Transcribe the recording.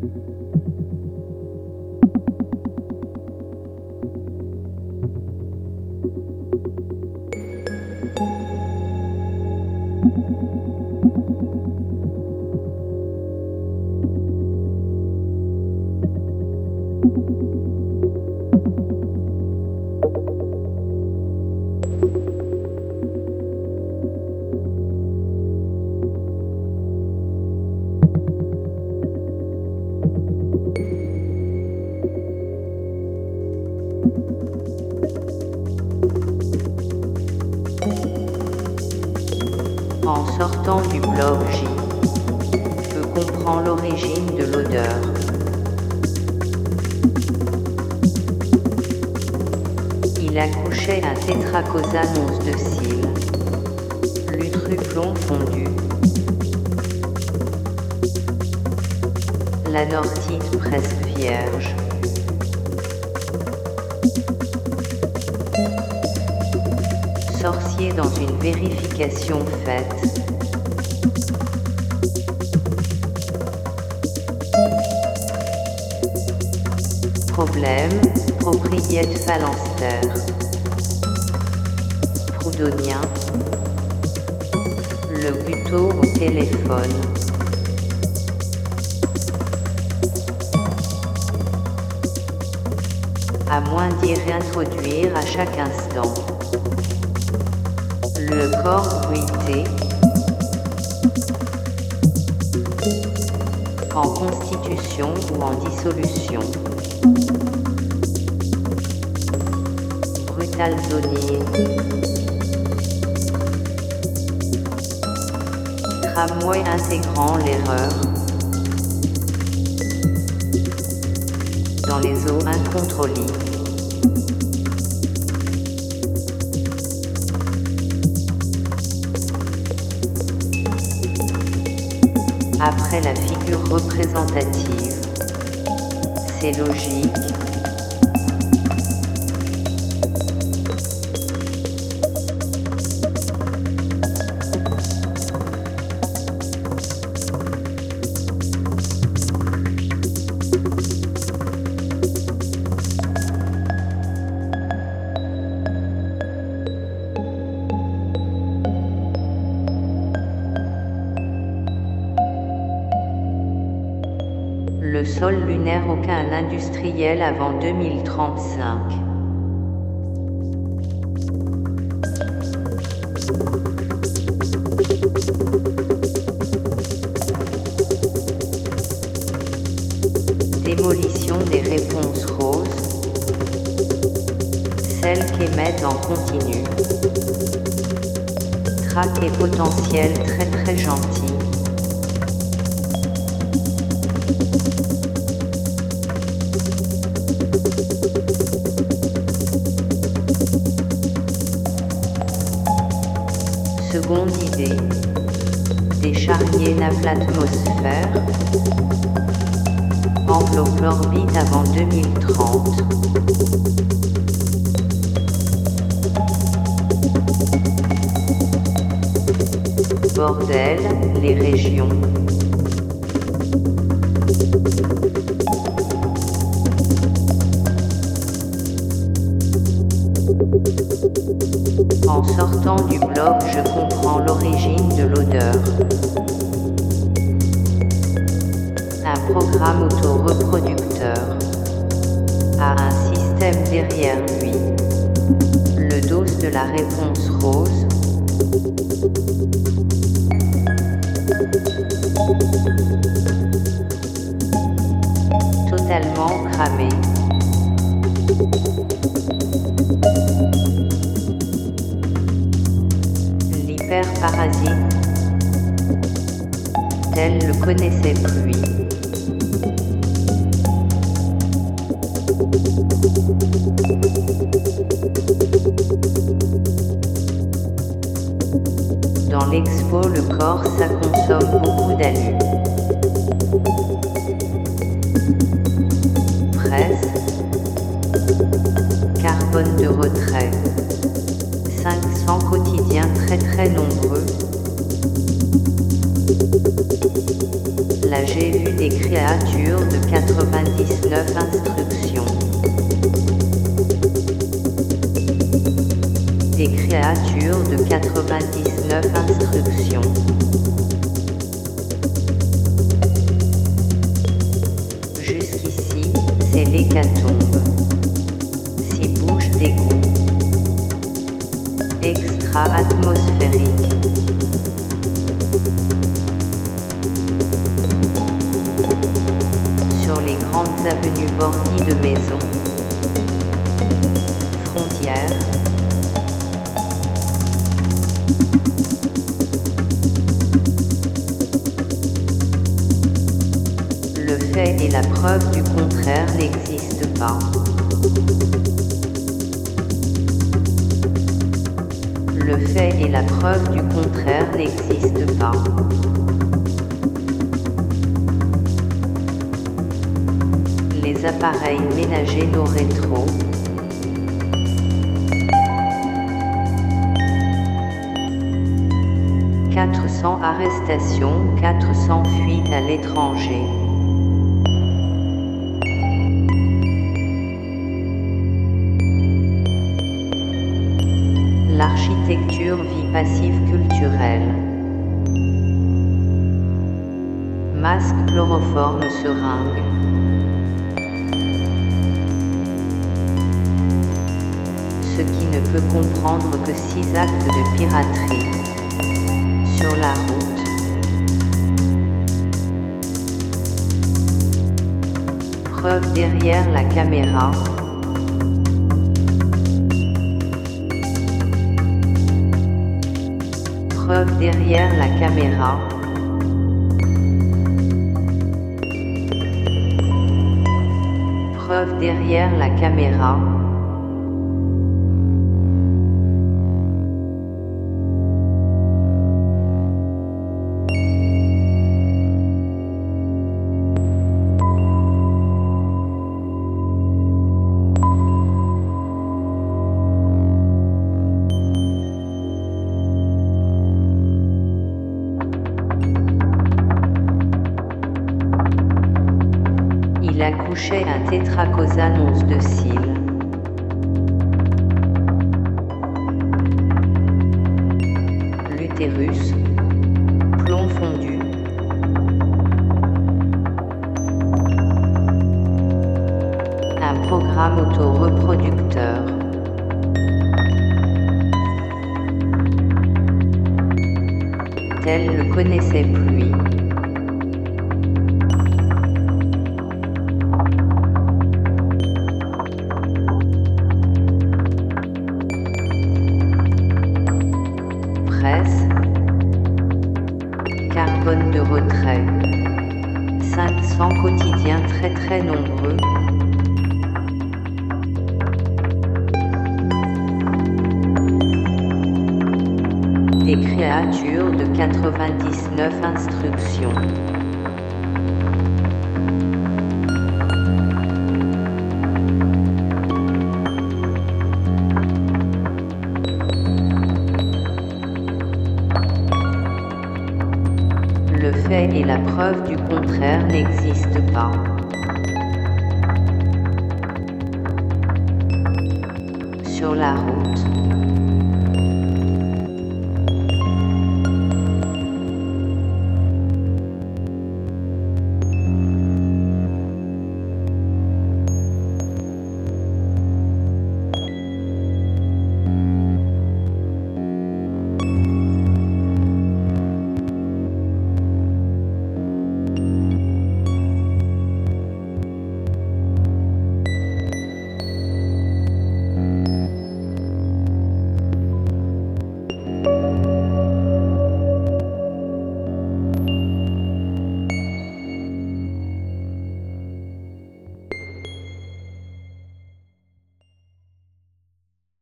En sortant du bloc J, je comprends l'origine de l'odeur. Il accouchait un tétracosanose de cils, l'utruplon fondu, la nortite presque vierge. Sorcier dans une vérification faite. Problème, propriété phalanstère. Proudhonien. Le buteau au téléphone. À moins d'y réintroduire à chaque instant. Le corps bruité. En constitution ou en dissolution. Brutal zonier. Tramway intégrant l'erreur. Dans les eaux incontrôlées. Après la figure représentative, c'est logique. Le sol lunaire aucun industriel avant 2035. Démolition des réponses roses, celles qu'émettent en continu. Trac et potentiel très gentil. Seconde idée, des charniers nappent l'atmosphère, enveloppe l'orbite avant 2030. Bordel, les régions. En sortant du bloc, je comprends l'origine de l'odeur. Un programme auto-reproducteur a un système derrière lui. Le dos de la réponse rose. Totalement cramé. L'hyperparasite, tel le connaissait Pluie. Dans l'expo, le corps, ça consomme beaucoup d'alu. Presse, carbone de retrait. 500 quotidiens très nombreux. Là j'ai vu des créatures de 99 instructions. Des créatures de 99 instructions. Jusqu'ici, c'est l'hécatombe. 6 bouches d'égout. Extra-atmosphérique. Sur les grandes avenues bornées de maisons. Frontières. Le fait et la preuve du contraire n'existent pas. Le fait et la preuve du contraire n'existent pas. Les appareils ménagers nos rétros. « 400 arrestations, 400 fuites à l'étranger. » L'architecture vie passive culturelle. Masque, chloroforme, seringue. Ce qui ne peut comprendre que 6 actes de piraterie. Sur la route. Preuve derrière la caméra. Preuve derrière la caméra. Preuve derrière la caméra. Il accouchait un tétracosan 11 de cils. L'utérus, plomb fondu. Un programme auto-reproducteur. Tel le connaissait Pluie. Carbone de retrait. 500 quotidiens très nombreux. Des créatures de 99 instructions. Le fait et la preuve du contraire n'existent pas. Sur la route.